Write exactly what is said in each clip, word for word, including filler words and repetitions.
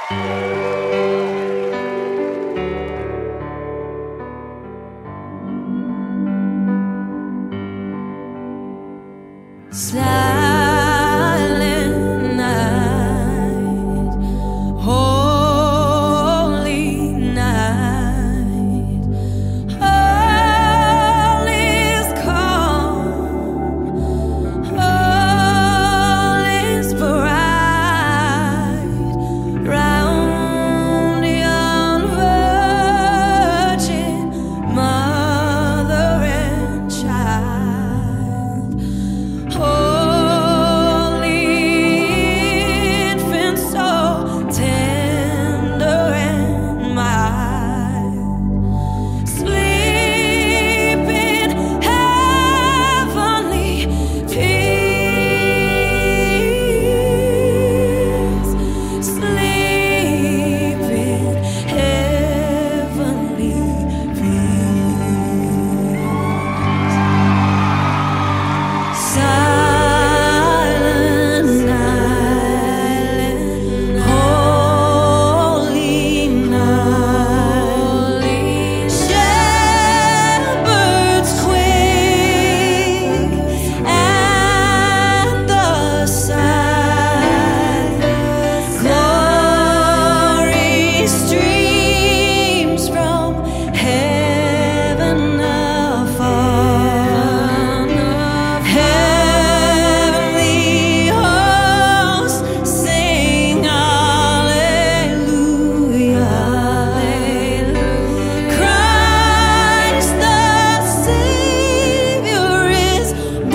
Silent night, holy night, all is calm, all is bright, round yon virgin mother and child. Holy infant, so tender and mild, sleep in heavenly peace, sleep in heavenly peace. Silent night, holy night, shepherds quake at the sight, glory streams from heaven afar, heavenly hosts sing hallelujah. Christ the Savior is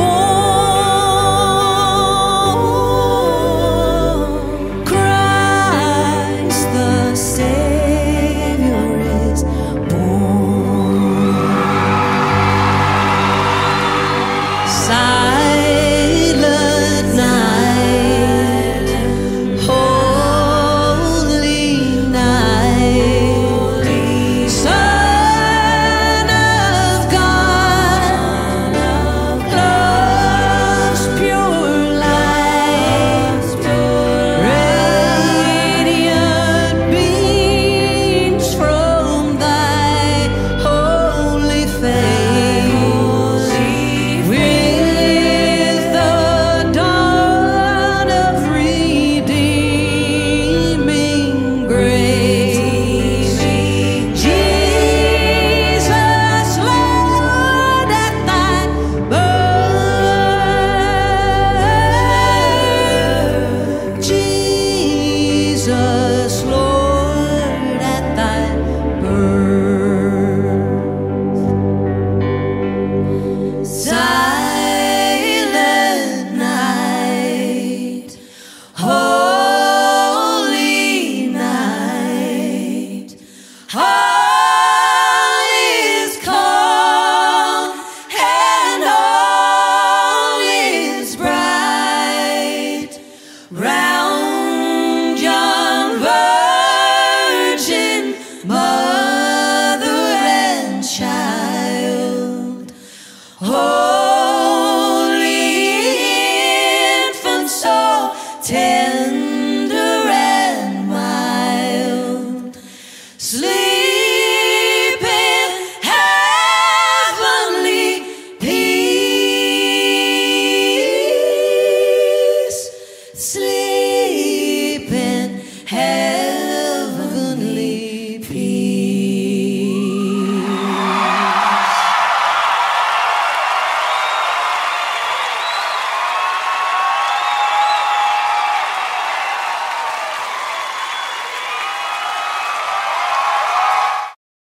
born. Christ the Savior is born. Silent night, holy night, Son of God, love's pure light, radiant beams from thy holy face, with the dawn of redeeming grace. Jesus, Lord, at thy birth, Jesus, Lord, at thy birth. Silent night, holy night, all is calm and all is bright,